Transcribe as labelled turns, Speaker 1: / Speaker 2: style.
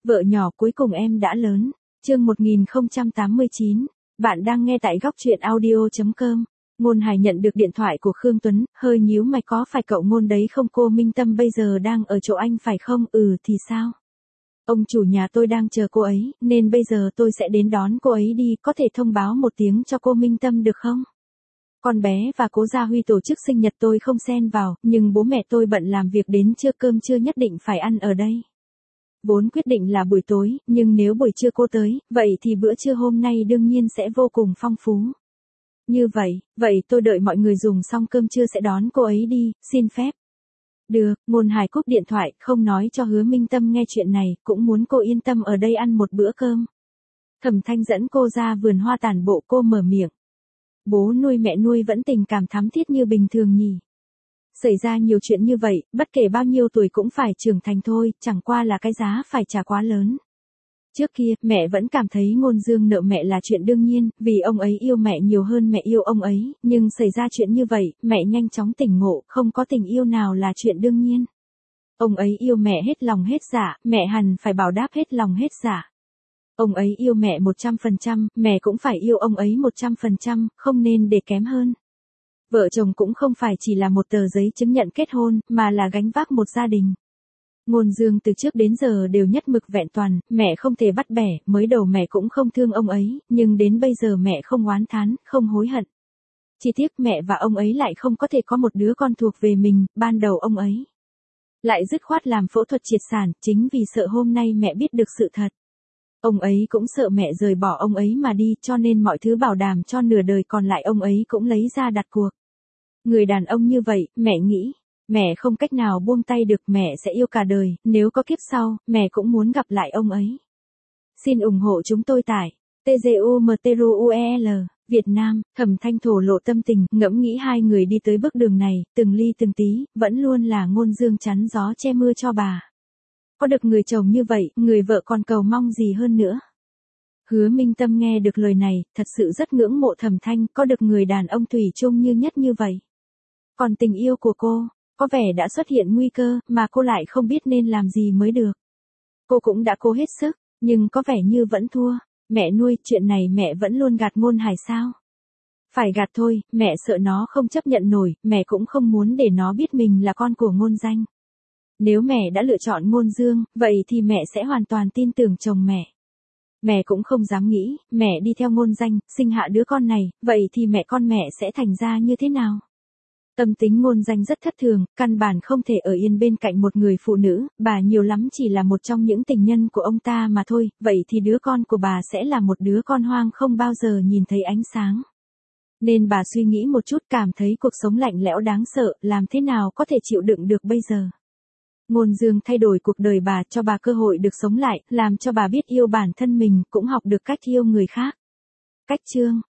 Speaker 1: Vợ nhỏ cuối cùng em đã lớn. Chương 1089. Bạn đang nghe tại góc truyện audio.com. Ngôn Hải nhận được điện thoại của Khương Tuấn, hơi nhíu mày, có phải cậu Ngôn đấy không? Cô Minh Tâm bây giờ đang ở chỗ anh phải không? Ừ thì sao? Ông chủ nhà tôi đang chờ cô ấy, nên bây giờ tôi sẽ đến đón cô ấy đi, có thể thông báo một tiếng cho cô Minh Tâm được không? Con bé và Cố Gia Huy tổ chức sinh nhật tôi không xen vào, nhưng bố mẹ tôi bận làm việc đến trưa, cơm trưa nhất định phải ăn ở đây. Vốn quyết định là buổi tối, nhưng nếu buổi trưa cô tới, vậy thì bữa trưa hôm nay đương nhiên sẽ vô cùng phong phú. Như vậy tôi đợi mọi người dùng xong cơm trưa sẽ đón cô ấy đi, xin phép. Được, Ngôn Hải cúp điện thoại, không nói cho Hứa Minh Tâm nghe chuyện này, cũng muốn cô yên tâm ở đây ăn một bữa cơm. Thẩm Thanh dẫn cô ra vườn hoa tản bộ, cô mở miệng. Bố nuôi mẹ nuôi vẫn tình cảm thắm thiết như bình thường nhỉ? Xảy ra nhiều chuyện như vậy, bất kể bao nhiêu tuổi cũng phải trưởng thành thôi, chẳng qua là cái giá phải trả quá lớn. Trước kia, mẹ vẫn cảm thấy Ngôn Dương nợ mẹ là chuyện đương nhiên, vì ông ấy yêu mẹ nhiều hơn mẹ yêu ông ấy, nhưng xảy ra chuyện như vậy, mẹ nhanh chóng tỉnh ngộ, không có tình yêu nào là chuyện đương nhiên. Ông ấy yêu mẹ hết lòng hết dạ, mẹ hẳn phải báo đáp hết lòng hết dạ. Ông ấy yêu mẹ 100%, mẹ cũng phải yêu ông ấy 100%, không nên để kém hơn. Vợ chồng cũng không phải chỉ là một tờ giấy chứng nhận kết hôn, mà là gánh vác một gia đình. Ngôn Dương từ trước đến giờ đều nhất mực vẹn toàn, mẹ không thể bắt bẻ, mới đầu mẹ cũng không thương ông ấy, nhưng đến bây giờ mẹ không oán thán, không hối hận. Chỉ tiếc mẹ và ông ấy lại không có thể có một đứa con thuộc về mình, ban đầu ông ấy lại dứt khoát làm phẫu thuật triệt sản, chính vì sợ hôm nay mẹ biết được sự thật. Ông ấy cũng sợ mẹ rời bỏ ông ấy mà đi, cho nên mọi thứ bảo đảm cho nửa đời còn lại ông ấy cũng lấy ra đặt cuộc. Người đàn ông như vậy, mẹ nghĩ, mẹ không cách nào buông tay được, mẹ sẽ yêu cả đời, nếu có kiếp sau, mẹ cũng muốn gặp lại ông ấy. Xin ủng hộ chúng tôi tại TGUMTRUEL, Việt Nam. Thẩm Thanh thổ lộ tâm tình, ngẫm nghĩ hai người đi tới bước đường này, từng ly từng tí, vẫn luôn là Ngôn Dương chắn gió che mưa cho bà. Có được người chồng như vậy, người vợ còn cầu mong gì hơn nữa. Hứa Minh Tâm nghe được lời này, thật sự rất ngưỡng mộ Thẩm Thanh, có được người đàn ông thủy chung như nhất như vậy. Còn tình yêu của cô, có vẻ đã xuất hiện nguy cơ, mà cô lại không biết nên làm gì mới được. Cô cũng đã cố hết sức, nhưng có vẻ như vẫn thua. Mẹ nuôi, chuyện này mẹ vẫn luôn gạt Ngôn Hải sao? Phải gạt thôi, mẹ sợ nó không chấp nhận nổi, mẹ cũng không muốn để nó biết mình là con của Ngôn Danh. Nếu mẹ đã lựa chọn Ngôn Dương, vậy thì mẹ sẽ hoàn toàn tin tưởng chồng mẹ. Mẹ cũng không dám nghĩ, mẹ đi theo Ngôn Danh, sinh hạ đứa con này, vậy thì mẹ con mẹ sẽ thành ra như thế nào? Tâm tính Ngôn Danh rất thất thường, căn bản không thể ở yên bên cạnh một người phụ nữ, bà nhiều lắm chỉ là một trong những tình nhân của ông ta mà thôi, vậy thì đứa con của bà sẽ là một đứa con hoang không bao giờ nhìn thấy ánh sáng. Nên bà suy nghĩ một chút, cảm thấy cuộc sống lạnh lẽo đáng sợ, làm thế nào có thể chịu đựng được bây giờ. Ngôn Dương thay đổi cuộc đời bà, cho bà cơ hội được sống lại, làm cho bà biết yêu bản thân mình, cũng học được cách yêu người khác. Cách chương